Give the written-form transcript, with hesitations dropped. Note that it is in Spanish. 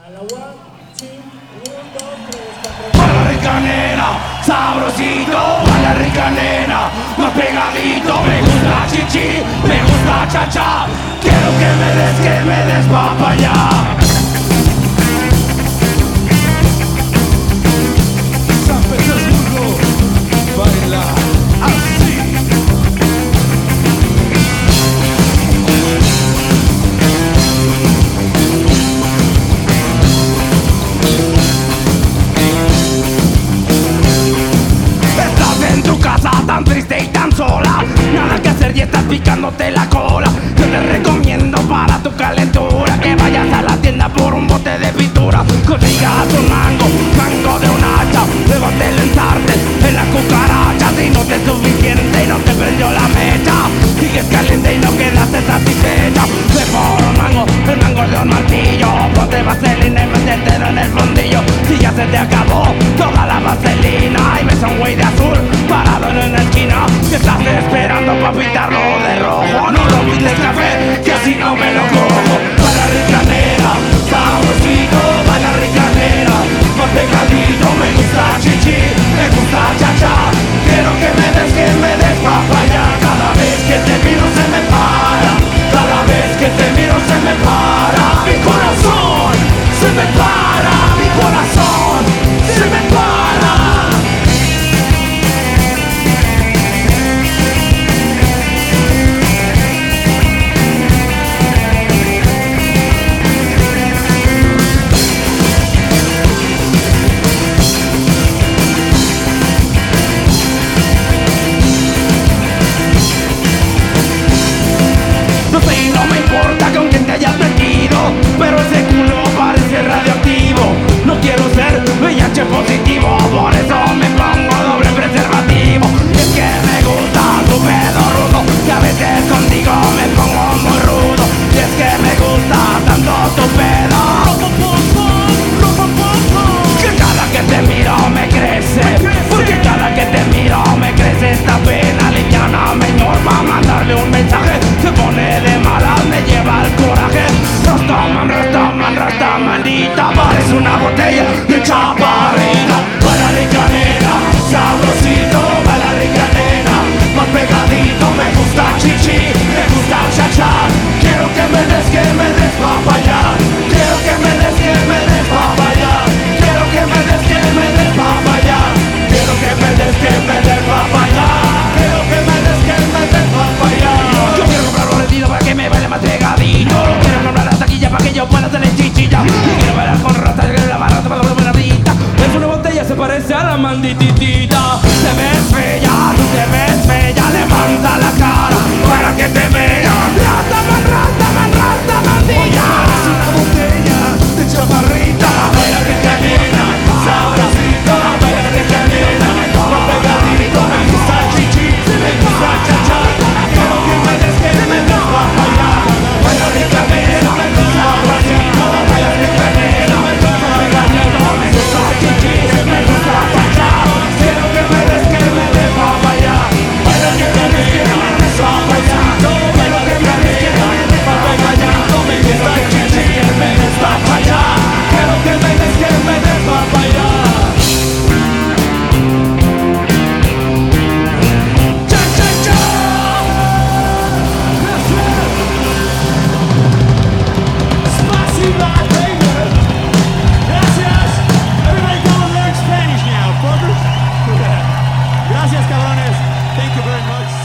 A la 1, 2, 1, 2, 3, 4. Baila rica nena, sabrosito, baila rica nena, más pegadito. Me gusta chichi, me gusta cha-cha. Quiero que me des papaya. San Petersburgo baila así. Estás en tu casa tan triste y tan sola, nada que hacer y estás picándote la cola. Yo te recomiendo para tu calentura que vayas a la tienda por un bote de pintura. Consigas un mango de un hacha, luego te lanzarte en la cucaracha. Si no te es suficiente y no te prendió la mecha, sigues caliente y no quedaste satisfecha. Ve por un mango, el mango de un martillo, ponte vaselina y métetelo en el fondillo. Si ya se te acabó toda la vaselina y ves a un güey de azul parado en una esquina que estás esperando pa' pintarlo de rojo. No lo pintes café, que así no me lo cojo. Baila rica nena, sabrosito, baila rica nena, más pegadito. Me gusta chichi, me gusta cha-cha. Quiero que me des papaya. Cada vez que te miro se me para, cada vez que te miro se me para. Mi corazón se me para, mi corazón se me para. No sé y no me importa con quién te hayas metido, pero ese culo parece radioactivo. No quiero ser VIH positivo, por eso me pongo doble preservativo. Y es que me gusta tu pedo rudo, y a veces contigo me pongo muy rudo. Y es que me gusta tanto tu pedo, que cada que te miro me crece, porque cada que te miro me crece esta pena. Liviana me norma mandarle un mensaje, se pone de malas, me lleva al coraje. Rastamanita, parece una botella de chaparrita. Baila rica nena, sabrosito, baila rica nena, más pegadito. Me gusta chichi, me gusta cha-cha. Quiero que me des papaya. Quiero que me des papaya. Quiero que me des papaya. Quiero que me des papaya. Quiero que me des papaya. Yo quiero comprar un vestido para que me baile más pegadito. Quiero comprar la taquilla para que yo pueda hacer el chichilla. Y quiero bailar con ratas, quiero la barata para la buenadita. Es una botella, se parece a la mandititita. Te ves bella, tú te ves bella. Levanta la cara para que te vea. Rastamanilla. Es una botella de chaparrita. Baila rica nena, sabrosito. Baila rica nena, más pegadito. Me gusta chichi, me gusta cha-cha. Quiero que me des papaya. Baila rica nena, sabrosito. Baila rica nena, más pegadito. Me gusta chichi, me gusta cha-cha. Quiero que me des papaya. Baila que me des papaya. Baila que me des papaya. Me gusta chichi, me gusta papaya. Quiero que me des papaya. Cha-cha-cha. Spasiba, baby. Gracias. Everybody go and learn Spanish now, fuckers. Gracias, cabrones. Thank you very much.